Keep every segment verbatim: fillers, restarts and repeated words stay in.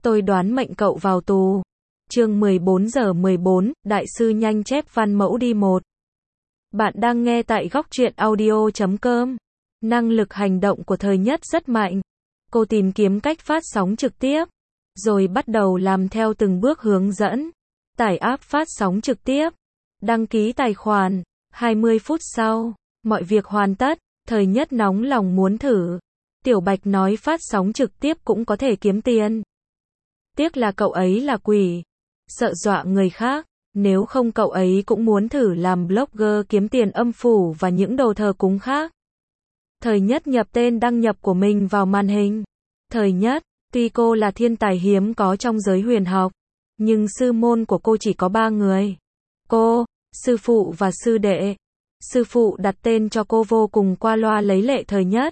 tôi đoán mệnh cậu vào tù. Chương mười bốn giờ mười bốn, Đại sư nhanh chép văn mẫu đi một. Bạn đang nghe tại góc truyện audio chấm com. Năng lực hành động của Thời Nhất rất mạnh. Cô tìm kiếm cách phát sóng trực tiếp, rồi bắt đầu làm theo từng bước hướng dẫn. Tải app phát sóng trực tiếp, đăng ký tài khoản. hai mươi phút sau, mọi việc hoàn tất, Thời Nhất nóng lòng muốn thử. Tiểu Bạch nói phát sóng trực tiếp cũng có thể kiếm tiền. Tiếc là cậu ấy là quỷ, sợ dọa người khác, nếu không cậu ấy cũng muốn thử làm blogger kiếm tiền âm phủ và những đồ thờ cúng khác. Thời Nhất nhập tên đăng nhập của mình vào màn hình. Thời Nhất, tuy cô là thiên tài hiếm có trong giới huyền học, nhưng sư môn của cô chỉ có ba người. Cô, sư phụ và sư đệ. Sư phụ đặt tên cho cô vô cùng qua loa lấy lệ Thời Nhất.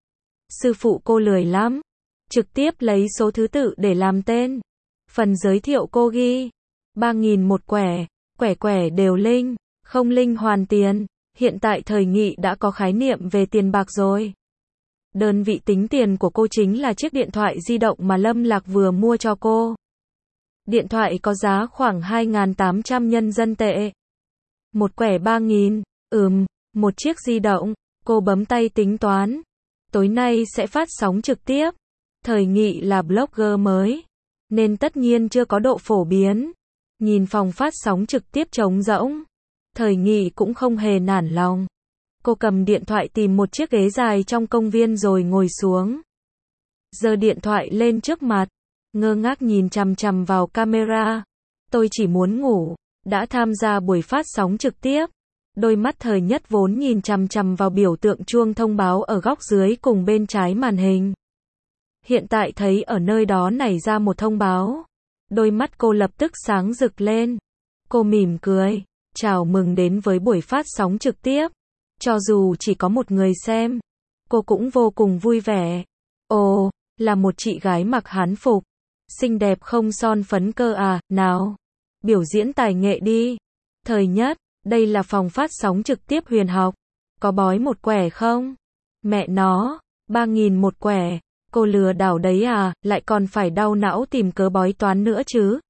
Sư phụ cô lười lắm, trực tiếp lấy số thứ tự để làm tên. Phần giới thiệu cô ghi ba nghìn một quẻ, quẻ quẻ đều linh, không linh hoàn tiền. Hiện tại Thời Nghị đã có khái niệm về tiền bạc rồi. Đơn vị tính tiền của cô chính là chiếc điện thoại di động mà Lâm Lạc vừa mua cho cô. Điện thoại có giá khoảng hai nghìn tám trăm nhân dân tệ. Một quẻ ba nghìn, ừm, một chiếc di động. Cô bấm tay tính toán. Tối nay sẽ phát sóng trực tiếp. Thời Nghị là blogger mới, nên tất nhiên chưa có độ phổ biến. Nhìn phòng phát sóng trực tiếp trống rỗng, Thời Nghị cũng không hề nản lòng. Cô cầm điện thoại tìm một chiếc ghế dài trong công viên rồi ngồi xuống. Giơ điện thoại lên trước mặt, ngơ ngác nhìn chằm chằm vào camera. Tôi chỉ muốn ngủ. Đã tham gia buổi phát sóng trực tiếp. Đôi mắt Thời Nhất vốn nhìn chằm chằm vào biểu tượng chuông thông báo ở góc dưới cùng bên trái màn hình. Hiện tại thấy ở nơi đó nảy ra một thông báo. Đôi mắt cô lập tức sáng rực lên. Cô mỉm cười. Chào mừng đến với buổi phát sóng trực tiếp. Cho dù chỉ có một người xem, cô cũng vô cùng vui vẻ. Ồ, là một chị gái mặc hán phục. Xinh đẹp không son phấn cơ à, nào. Biểu diễn tài nghệ đi. Thời Nhất, đây là phòng phát sóng trực tiếp huyền học. Có bói một quẻ không? Mẹ nó, ba nghìn một quẻ. Cô lừa đảo đấy à, lại còn phải đau não tìm cớ bói toán nữa chứ.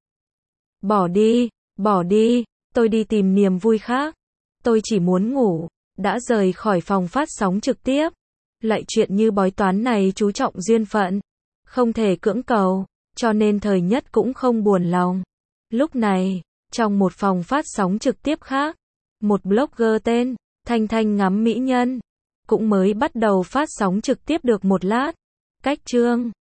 Bỏ đi, bỏ đi, tôi đi tìm niềm vui khác. Tôi chỉ muốn ngủ. Đã rời khỏi phòng phát sóng trực tiếp. Lại chuyện như bói toán này chú trọng duyên phận, không thể cưỡng cầu, cho nên Thời Nhất cũng không buồn lòng. Lúc này, trong một phòng phát sóng trực tiếp khác, một blogger tên Thanh Thanh ngắm mỹ nhân cũng mới bắt đầu phát sóng trực tiếp được một lát. Cách chương